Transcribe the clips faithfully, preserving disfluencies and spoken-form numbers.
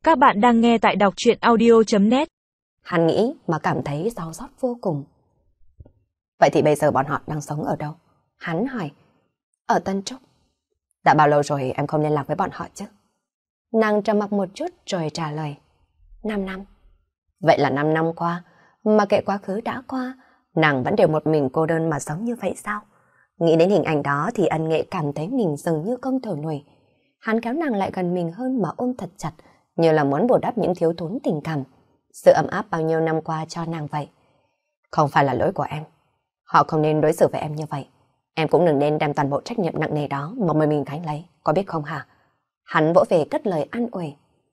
Các bạn đang nghe tại đọc truyện audio chấm net. Hắn nghĩ mà cảm thấy đau xót vô cùng. Vậy thì bây giờ bọn họ đang sống ở đâu? Hắn hỏi. Ở Tân Trúc. Đã bao lâu rồi em không liên lạc với bọn họ chứ? Nàng trầm mặc một chút rồi trả lời. Năm năm. Vậy là năm năm qua, mà kệ quá khứ đã qua, nàng vẫn đều một mình cô đơn mà sống như vậy sao? Nghĩ đến hình ảnh đó thì Ân Nghệ cảm thấy mình dường như không thở nổi. Hắn kéo nàng lại gần mình hơn mà ôm thật chặt, như là muốn bù đắp những thiếu thốn tình cảm, sự ấm áp bao nhiêu năm qua cho nàng vậy. Không phải là lỗi của em. Họ không nên đối xử với em như vậy. Em cũng đừng nên đem toàn bộ trách nhiệm nặng nề đó mà mời mình gánh lấy, có biết không hả? Hắn vỗ về cất lời an ủi.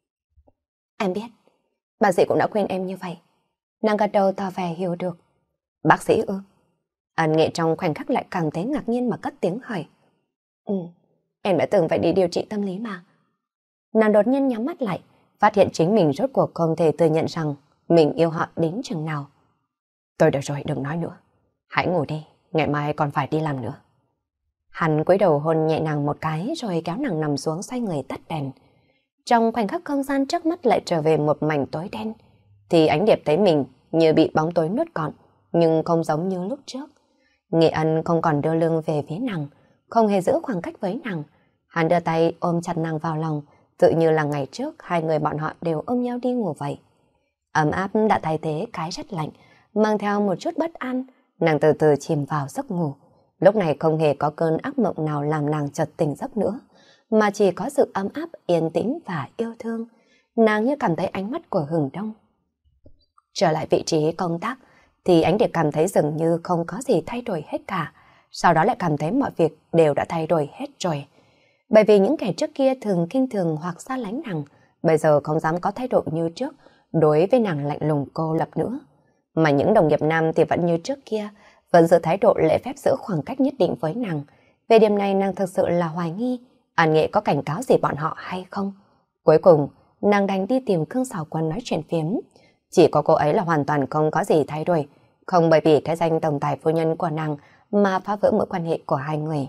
Em biết, bác sĩ cũng đã khuyên em như vậy. Nàng gật đầu tỏ vẻ hiểu được. Bác sĩ ư? Ân Nghệ trong khoảnh khắc lại càng thấy ngạc nhiên mà cất tiếng hỏi. Ừ, em đã từng phải đi điều trị tâm lý mà. Nàng đột nhiên nhắm mắt lại, phát hiện chính mình rốt cuộc không thể thừa nhận rằng mình yêu họ đến chừng nào. Tôi được rồi, đừng nói nữa. Hãy ngủ đi, ngày mai còn phải đi làm nữa. Hắn cúi đầu hôn nhẹ nàng một cái rồi kéo nàng nằm xuống xoay người tắt đèn. Trong khoảnh khắc không gian trước mắt lại trở về một mảnh tối đen, thì Ánh Điệp thấy mình như bị bóng tối nuốt gọn, nhưng không giống như lúc trước. Nghệ Ân không còn đưa lưng về phía nàng, không hề giữ khoảng cách với nàng. Hắn đưa tay ôm chặt nàng vào lòng, tự như là ngày trước hai người bọn họ đều ôm nhau đi ngủ vậy. Ấm áp đã thay thế cái rất lạnh, mang theo một chút bất an, nàng từ từ chìm vào giấc ngủ. Lúc này không hề có cơn ác mộng nào làm nàng chợt tỉnh giấc nữa, mà chỉ có sự ấm áp, yên tĩnh và yêu thương. Nàng như cảm thấy ánh mắt của Hừng Đông. Trở lại vị trí công tác, thì Ánh Điệp cảm thấy dường như không có gì thay đổi hết cả. Sau đó lại cảm thấy mọi việc đều đã thay đổi hết rồi. Bởi vì những kẻ trước kia thường kinh thường hoặc xa lánh nàng, bây giờ không dám có thái độ như trước, đối với nàng lạnh lùng cô lập nữa. Mà những đồng nghiệp nam thì vẫn như trước kia, vẫn giữ thái độ lễ phép giữ khoảng cách nhất định với nàng. Về điểm này nàng thực sự là hoài nghi, An Nghệ có cảnh cáo gì bọn họ hay không? Cuối cùng, nàng đành đi tìm Khương Sảo Quân nói chuyện phiếm. Chỉ có cô ấy là hoàn toàn không có gì thay đổi, không bởi vì cái danh tổng tài phu nhân của nàng mà phá vỡ mối quan hệ của hai người.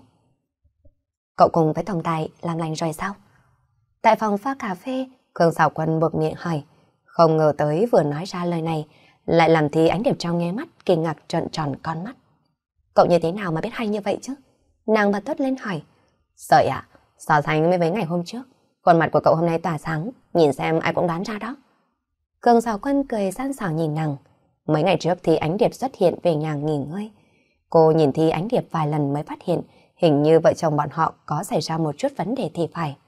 Cậu cùng với tổng tài làm lành rồi sao? Tại phòng pha cà phê, Khương Sảo Quân buộc miệng hỏi. Không ngờ tới vừa nói ra lời này, lại làm thì Ánh Điệp trong nghe mắt kinh ngạc trợn tròn con mắt. Cậu như thế nào mà biết hay như vậy chứ? Nàng bật thốt lên hỏi. Sợi ạ, à, so sánh với mấy ngày hôm trước, khuôn mặt của cậu hôm nay tỏa sáng, nhìn xem ai cũng đoán ra đó. Khương Sảo Quân cười san sảo nhìn nàng. Mấy ngày trước thì Ánh Điệp xuất hiện về nhà nghỉ ngơi. Cô nhìn thì Ánh Điệp vài lần mới phát hiện hình như vợ chồng bọn họ có xảy ra một chút vấn đề thì phải.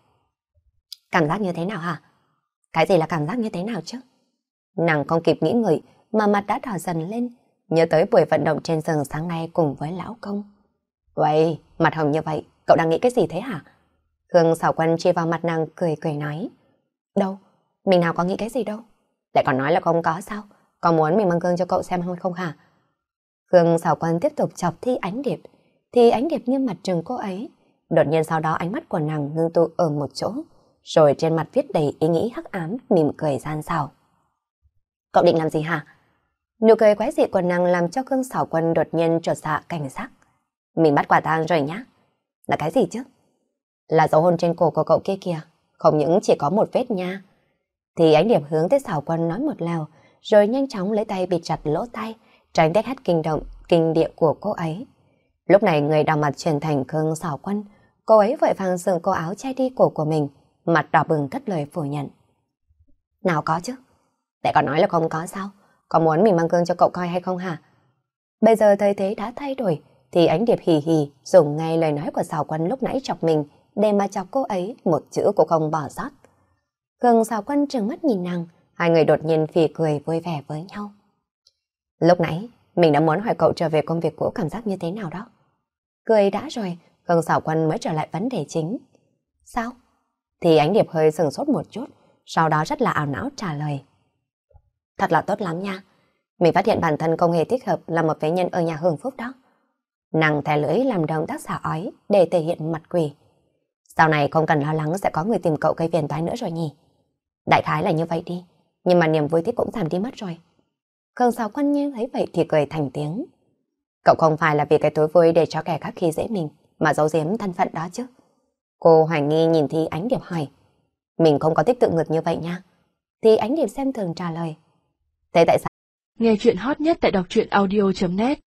Cảm giác như thế nào hả? Cái gì là cảm giác như thế nào chứ? Nàng không kịp nghĩ ngợi mà mặt đã đỏ dần lên, nhớ tới buổi vận động trên giường sáng nay cùng với lão công. Vậy, mặt hồng như vậy, cậu đang nghĩ cái gì thế hả? Khương Sảo Quân chỉ vào mặt nàng cười cười nói. Đâu, mình nào có nghĩ cái gì đâu. Lại còn nói là không có sao? Có muốn mình mang gương cho cậu xem hay không hả? Khương Sảo Quân tiếp tục chọc Thi Ánh Điệp, thì Ánh Điệp nghiêm mặt trừng cô ấy. Đột nhiên sau đó ánh mắt của nàng ngưng tụ ở một chỗ, rồi trên mặt viết đầy ý nghĩ hắc ám, mỉm cười gian xảo. Cậu định làm gì hả? Nụ cười quái dị của nàng làm cho Khương Sảo Quân đột nhiên chột dạ cảnh giác. Mình bắt quả tang rồi nhá. Là cái gì chứ? Là dấu hôn trên cổ của cậu kia kìa, không những chỉ có một vết nha. Thì Ánh Điệp hướng tới Sảo Quân nói một lèo, rồi nhanh chóng lấy tay bịt chặt lỗ tai, tránh đét hét kinh động, kinh địa của cô ấy. Lúc này người đào mặt chuyển thành Khương Sảo Quân, cô ấy vội vàng dựng cổ áo che đi cổ của mình, mặt đỏ bừng cất lời phủ nhận. Nào có chứ? Lại còn nói là không có sao? Có muốn mình mang gương cho cậu coi hay không hả? Bây giờ thời thế đã thay đổi, thì Ánh Điệp hì hì dùng ngay lời nói của Sảo Quân lúc nãy chọc mình để mà chọc cô ấy, một chữ cũng không bỏ sót. Khương Sảo Quân trừng mắt nhìn nàng, hai người đột nhiên phì cười vui vẻ với nhau. Lúc nãy, mình đã muốn hỏi cậu trở về công việc cũ cảm giác như thế nào đó. Cười đã rồi, Khương Sảo Quân mới trở lại vấn đề chính. Sao? Thì Ánh Điệp hơi sửng sốt một chút, sau đó rất là ảo não trả lời. Thật là tốt lắm nha. Mình phát hiện bản thân không hề thích hợp là một phế nhân ở nhà hưởng phúc đó. Nàng thè lưỡi làm động tác xả ói để thể hiện mặt quỷ. Sau này không cần lo lắng sẽ có người tìm cậu gây phiền toái nữa rồi nhỉ. Đại khái là như vậy đi, nhưng mà niềm vui thích cũng giảm đi mất rồi. Khương Sảo Quân nghe thấy vậy thì cười thành tiếng. Cậu không phải là vì cái tối vui để cho kẻ khác khi dễ mình mà giấu giếm thân phận đó chứ? Cô hoài nghi nhìn Thi Ánh Điệp hỏi. Mình không có thích tự ngược như vậy nha. Thì Ánh Điệp xem thường trả lời. Thế tại sao? Nghe chuyện hot nhất tại đọc truyện audio chấm net